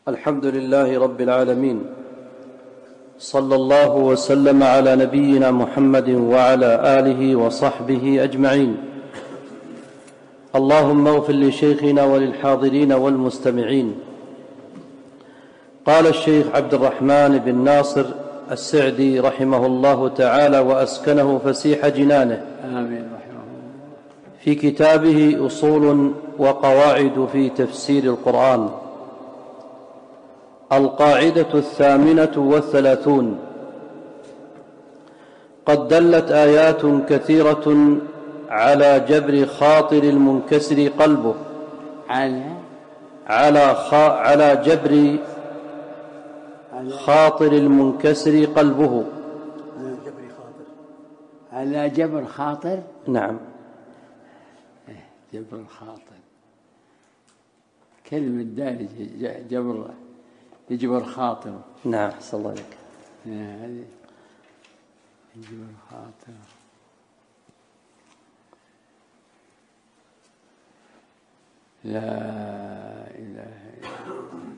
الحمد لله رب العالمين، صلى الله وسلم على نبينا محمد وعلى آله وصحبه أجمعين. اللهم اغفر لشيخنا وللحاضرين والمستمعين. قال الشيخ عبد الرحمن بن ناصر السعدي رحمه الله تعالى وأسكنه فسيح جنانه، آمين رحمه الله، في كتابه أصول وقواعد في تفسير القرآن: القاعدة 38: قد دلت آيات كثيرة على جبر خاطر المنكسر قلبه على جبر خاطر المنكسر قلبه. على جبر خاطر. نعم، جبر الخاطر كلمة دارجة، جبر يجبر خاطر. نعم، أحسن الله عليك. هذه يجبر خاطر. لا إله إلا الله.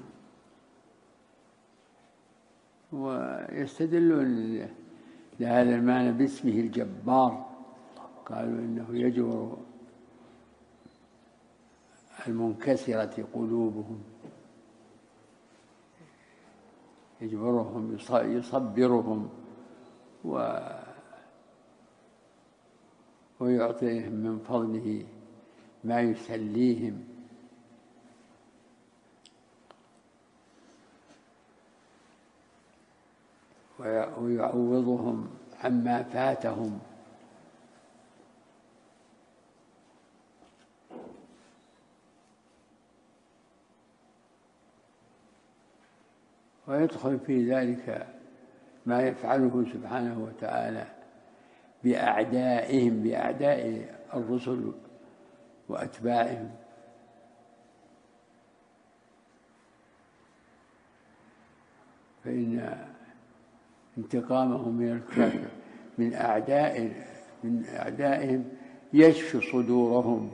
ويستدلون لهذا المعنى باسمه الجبار، قالوا إنه يجبر المنكسرة قلوبهم، يجبرهم، يصبرهم ويعطيهم من فضله ما يسليهم، ويعوضهم عما فاتهم. ويدخل في ذلك ما يفعله سبحانه وتعالى بأعدائهم، بأعداء الرسل وأتباعهم، فإن انتقامهم من أعدائهم يشفي صدورهم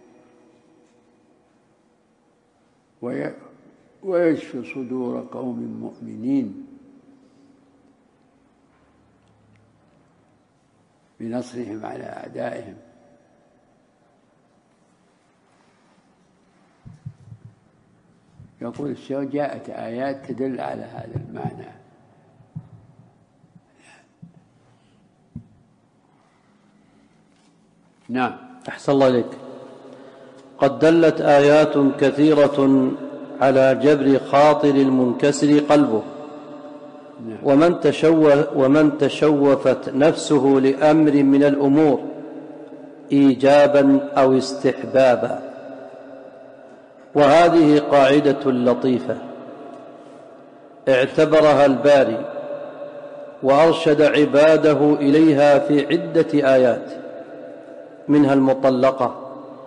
ويشفي صدور قوم مؤمنين بنصرهم على أعدائهم. يقول الشيخ: جاءت آيات تدل على هذا المعنى. نعم، أحسن الله عليك. قد دلت آيات كثيرة على جبر خاطر المنكسر قلبه. نعم. ومن تشوفت نفسه لأمر من الأمور إيجابا أو استحبابا. وهذه قاعدة لطيفة اعتبرها الباري وأرشد عباده إليها في عدة آيات، منها المطلقة.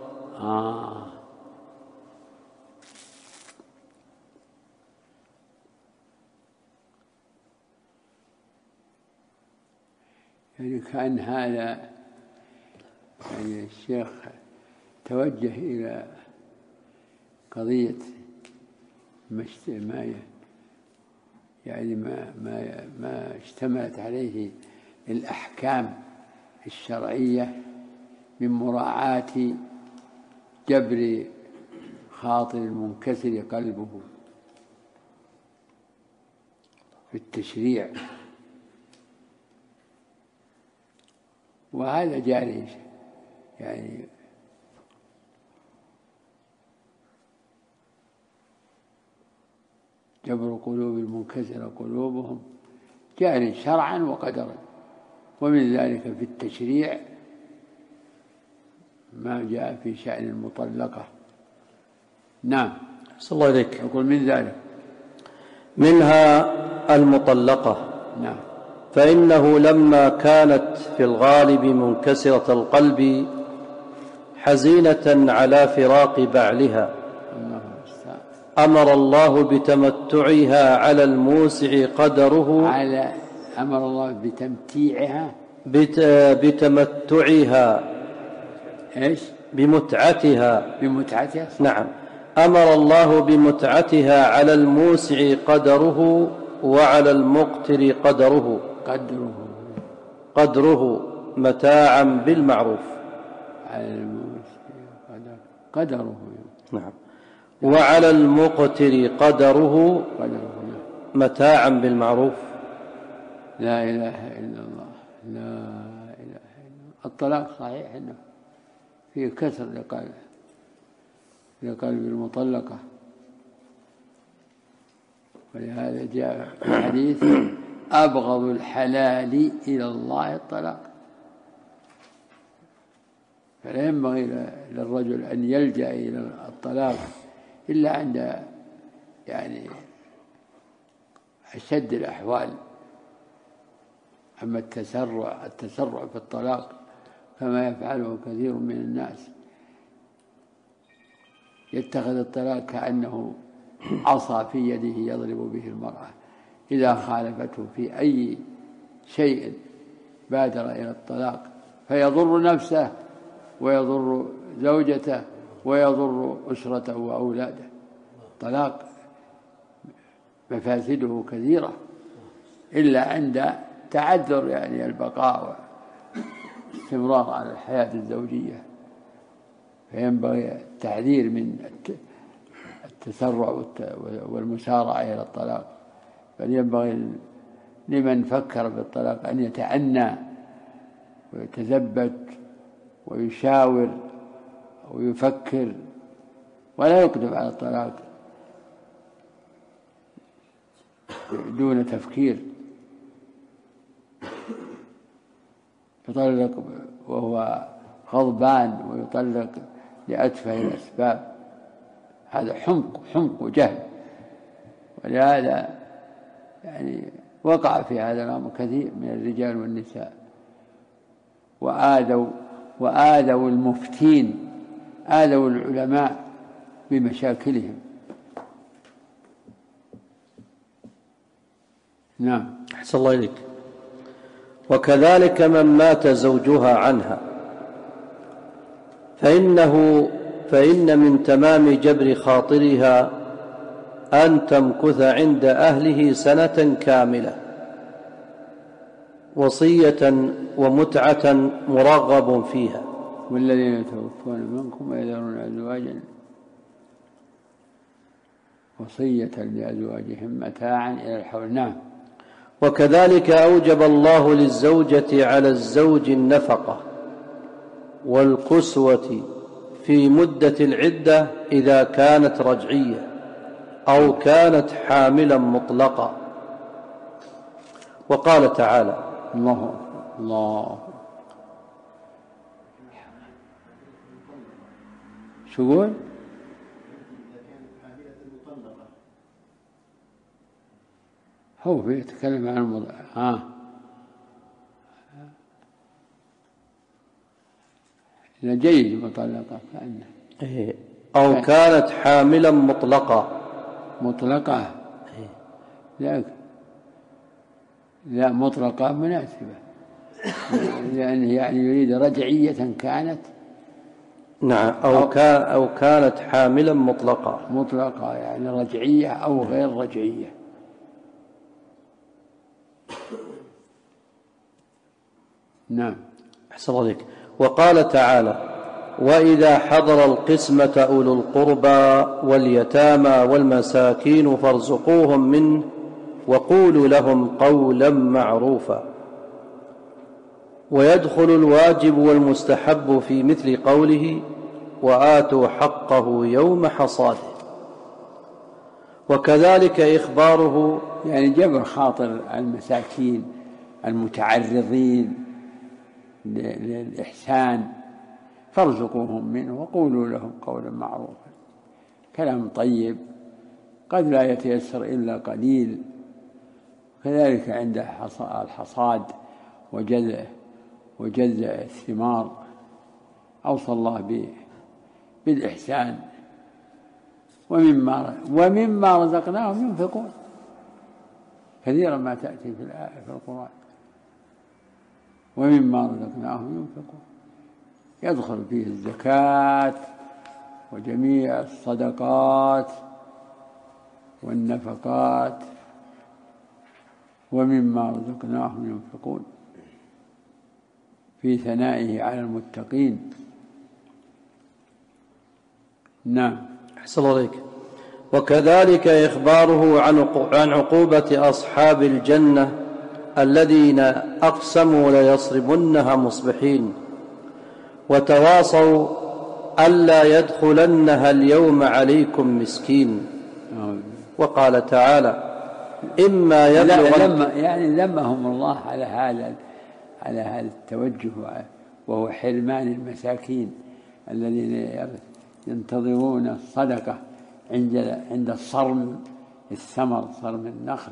يعني كأن هذا يعني الشيخ توجه إلى قضية ما اشتملت عليه الأحكام الشرعية من مراعاة جبر خاطر المنكسر قلبه في التشريع، وهذا جاري يعني جبر قلوب المنكسرة قلوبهم جاري شرعا وقدرا. ومن ذلك في التشريع ما جاء في شأن المطلقة. نعم، صلى الله عليك. يقول من ذلك منها المطلقة. نعم. فإنه لما كانت في الغالب منكسرة القلب حزينة على فراق بعلها أمر الله بتمتعها على الموسع قدره، أمر الله بتمتيعها، بتمتعها، إيش؟ بمتعتها. نعم، أمر الله بمتعتها على الموسع قدره وعلى المقتر قدره متاعا بالمعروف. على الموسع قدره نعم. وعلى المقتر قدره متاعا بالمعروف. لا إله إلا الله، لا إله إلا الله. الطلاق صحيح أنه فيه كسر لقلب المطلقة، ولهذا جاء في الحديث: أبغض الحلال إلى الله الطلاق. فلا ينبغي للرجل أن يلجأ إلى الطلاق إلا عند يعني أشد الأحوال. أما التسرع في الطلاق كما يفعله كثير من الناس، يتخذ الطلاق كأنه عصا في يده يضرب به المرأة، إذا خالفته في أي شيء بادر إلى الطلاق، فيضر نفسه ويضر زوجته ويضر أسرته وأولاده. الطلاق مفاسده كثيرة إلا عند تعذر يعني البقاء واستمرار على الحياة الزوجية. فينبغي التحذير من التسرع والمسارعة إلى الطلاق، بل ينبغي لمن فكر بالطلاق أن يتأنى ويتثبت ويشاور ويفكر، ولا يقدم على الطلاق دون تفكير. يطلق وهو غضبان ويطلق لأتفه الأسباب، هذا حمق وجهل. ولهذا يعني وقع في هذا الأمر كثير من الرجال والنساء، وآذوا المفتين، آذوا العلماء بمشاكلهم. نعم. أحسن الله إليك. وكذلك من مات زوجها عنها فإن من تمام جبر خاطرها أن تمكث عند أهله سنة كاملة، وصية ومتعة مرغب فيها. والذين يتوفون منكم ويذرون أزواجا وصية لأزواجهم متاعا إلى الحول. نعم. وكذلك أوجب الله للزوجة على الزوج النفقة والكسوة في مدة العدة إذا كانت رجعية أو كانت حاملا مطلقة. وقال تعالى: الله شو يقول؟ هو بيتكلم عن المضارع. إذا جيد مطلقة كأنه أو كانت حاملا مطلقة. لا مطلقة مناسبة، لأنه يعني يريد رجعية كانت. نعم. أو كانت حاملا مطلقة يعني رجعية أو غير رجعية. نعم. أحسن الله عليك. وقال تعالى: وإذا حضر القسمة أولو القربى واليتامى والمساكين فارزقوهم منه وقولوا لهم قولا معروفا. ويدخل الواجب والمستحب في مثل قوله: وآتوا حقه يوم حصاده. وكذلك إخباره يعني جبر خاطر المساكين المتعرضين للإحسان، فارزقوهم منه وقولوا لهم قولا معروفا. كلام طيب قد لا يتيسر إلا قليل. كذلك عند الحصاد وجذع الثمار أوصى الله بالإحسان. ومما رزقناهم ينفقون، كثيرا ما تأتي في القرآن: ومما رزقناهم ينفقون. يدخل فيه الزكاة وجميع الصدقات والنفقات ومما رزقناهم ينفقون، في ثنائه على المتقين. نعم. أحسن الله عليك. وكذلك إخباره عن عقوبة أصحاب الجنة الذين أقسموا ليصرمنها مصبحين وتواصوا ألا يدخلنها اليوم عليكم مسكين. وقال تعالى إما يبلغن، يعني ذمهم الله على هذا التوجه، وهو حرمان المساكين الذين ينتظرون الصدقة عند صرم الثمر، صرم النخل.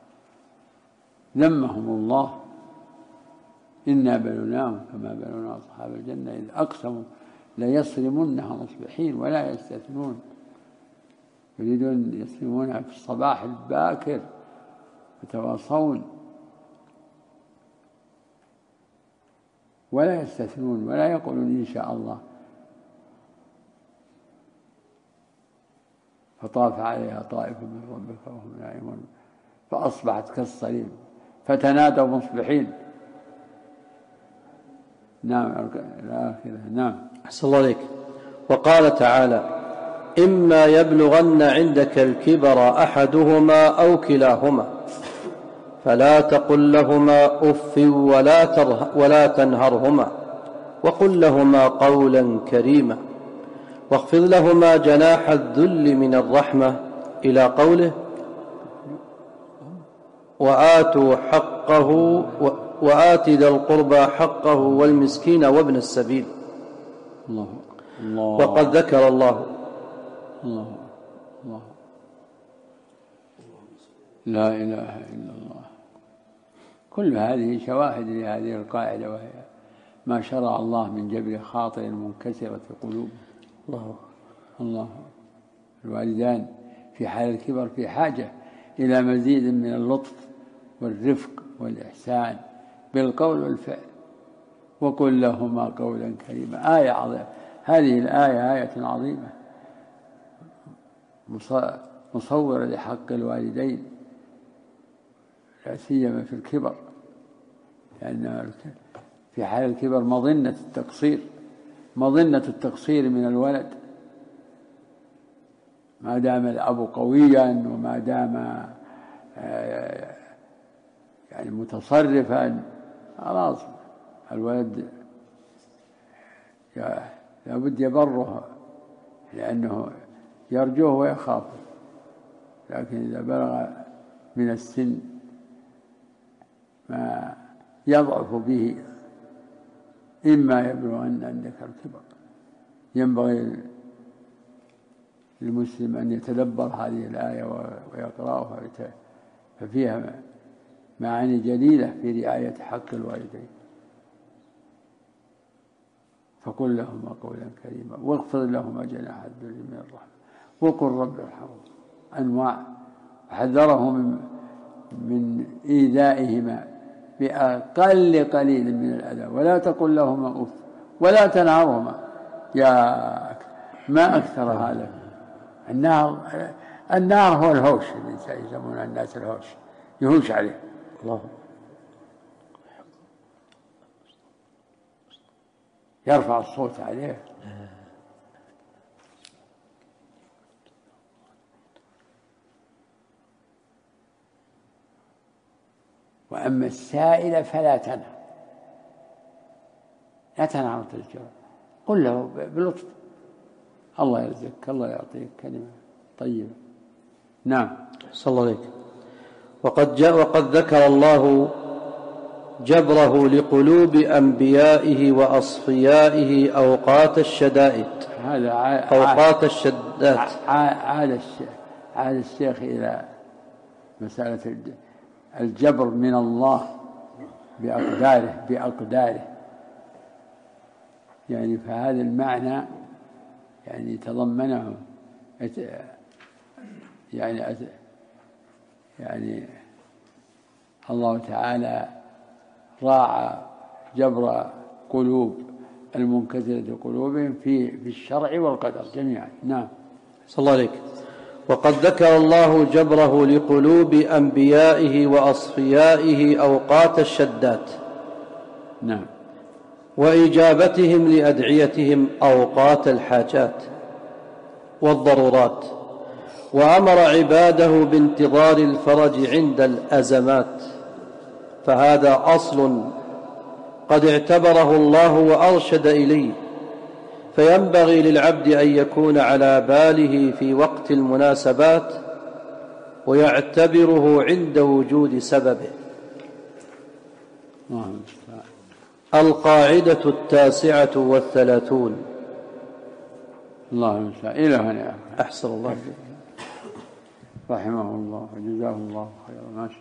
ذمهم الله: إنا بلوناهم كما بلونا أصحاب الجنة إذ أقسموا ليصرمنها مصبحين ولا يستثنون. يريدون يصرمونها في الصباح الباكر يتواصون ولا يستثنون ولا يقولون إن شاء الله. فطاف عليها طائف من ربك وهم نائمون فأصبحت كالصريم فتنادوا مصبحين. نعم. الآخرة. نعم. أحسن الله عليك. وقال تعالى إما يبلغن عندك الكبر أحدهما أو كلاهما فلا تقل لهما أف ولا تنهرهما وقل لهما قولا كريما واخفض لهما جناح الذل من الرحمة إلى قوله وآت ذا القربى حقه والمسكين وابن السبيل. الله. وقد ذكر الله لا إله إلا الله. كل هذه شواهد لهذه القاعدة، وهي ما شرع الله من جبر خاطر منكسرة قلوب. الله. الوالدان في حال الكبر في حاجة إلى مزيد من اللطف والرفق والإحسان بالقول والفعل. وقل لهما قولا كريما. آية عظيمة هذه الآية، آية عظيمة مصورة لحق الوالدين، لا سيما في الكبر، لأن في حال الكبر مظنة التقصير من الولد. ما دام الأب قويا وما دام يعني متصرفا، خلاص الولد لابد يبره لأنه يرجوه ويخافه. لكن إذا بلغ من السن ما يضعف به إما يبلغن عندك الكبر. ينبغي للمسلم أن يتدبر هذه الآية ويقرأها، ففيها معاني جليلة في رعاية حق الوالدين. فقل لهما قولا كريما واغفر لهما جناح الذل من الرحمة وقل رب ارحمهما. أنواع حذره من إيذائهما بأقل قليل من الأذى. ولا تقل لهما أف ولا تنهرهما. ما أكثر هذا. النار هو الهوش، يسمون الناس الهوش، يهوش عليه. الله. يرفع الصوت عليه. وأما السائل فلا تنهر، لا تنهر تذكره، قل له بلطف الله يرزقك، الله يعطيك كلمة طيبة. نعم. صلى الله عليك. وقد ذكر الله جبره لقلوب أنبيائه وأصفيائه أوقات الشدائد. عاد الشيخ إلى مسألة الجبر من الله بأقداره. يعني فهذا المعنى يعني تضمنه يعني الله تعالى راعى جبر قلوب المنكسرة قلوبهم في الشرع والقدر جميعا. نعم. صلى الله عليك. وقد ذكر الله جبره لقلوب أنبيائه وأصفيائه أوقات الشدات، نعم، وإجابتهم لأدعيتهم أوقات الحاجات والضرورات، وأمر عباده بانتظار الفرج عند الأزمات، فهذا أصل قد اعتبره الله وأرشد إليه، فينبغي للعبد أن يكون على باله في وقت المناسبات ويعتبره عند وجود سببه. القاعدة 39. الله المستعان. إلى هنا. أحسن الله رحمه الله وجزاه الله خيرا. ما شاء الله.